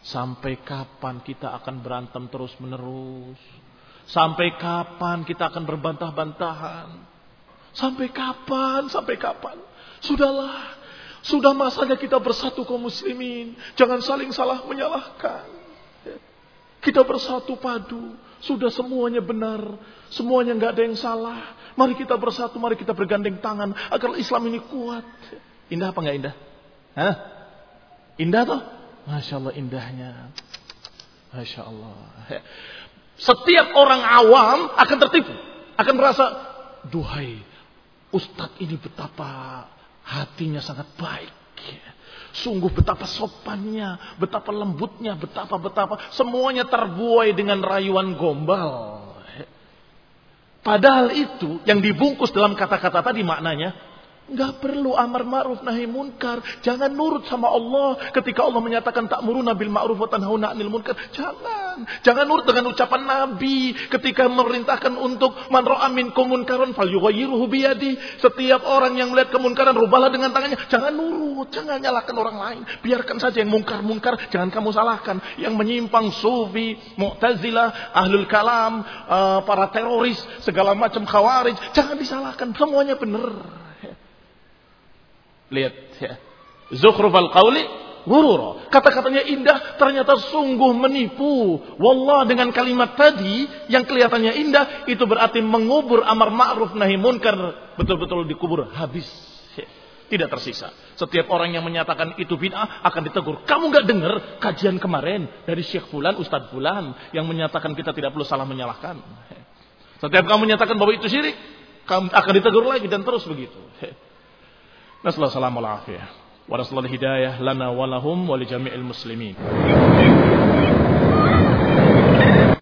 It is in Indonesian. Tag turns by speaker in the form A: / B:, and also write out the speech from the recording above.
A: Sampai kapan kita akan berantem terus menerus? Sampai kapan kita akan berbantah-bantahan? Sampai kapan? Sampai kapan? Sudahlah. Sudah masanya kita bersatu kaum muslimin. Jangan saling salah menyalahkan. Kita bersatu padu. Sudah semuanya benar. Semuanya nggak ada yang salah. Mari kita bersatu. Mari kita bergandeng tangan. Agar Islam ini kuat. Indah apa nggak indah? Hah? Indah toh? Masya Allah indahnya. Masya Allah. Setiap orang awam akan tertipu. Akan merasa, duhai, Ustadz ini betapa hatinya sangat baik. Sungguh betapa sopannya, betapa lembutnya, betapa. Semuanya terbuai dengan rayuan gombal. Padahal itu yang dibungkus dalam kata-kata tadi maknanya, enggak perlu amar ma'ruf nahi munkar. Jangan nurut sama Allah ketika Allah menyatakan ta'muruna bil ma'ruf wa tanhauna 'anil munkar. Jangan nurut dengan ucapan Nabi ketika memerintahkan untuk man ra'a minkum munkaran falyughayyirhu bi yadihi. Setiap orang yang melihat kemunkaran rubahlah dengan tangannya. Jangan nurut, jangan nyalahkan orang lain. Biarkan saja yang mungkar-mungkar, jangan kamu salahkan. Yang menyimpang sufi, Mu'tazilah, ahlul kalam, para teroris, segala macam khawarij, jangan disalahkan. Semuanya benar. Lihat ya. Zukhrufal qawli ghurura. Kata-katanya indah ternyata sungguh menipu. Wallah, dengan kalimat tadi yang kelihatannya indah itu berarti mengubur amar ma'ruf nahi munkar, betul-betul dikubur habis. Tidak tersisa. Setiap orang yang menyatakan itu bid'ah akan ditegur. Kamu enggak dengar kajian kemarin dari Syekh Fulan, Ustadz Fulan yang menyatakan kita tidak perlu salah menyalahkan. Setiap kamu menyatakan bahwa itu syirik, kamu akan ditegur lagi dan terus begitu. Nasallahu alaihi wa sallam wa hidayah lana wa lahum wa li jami'il muslimin.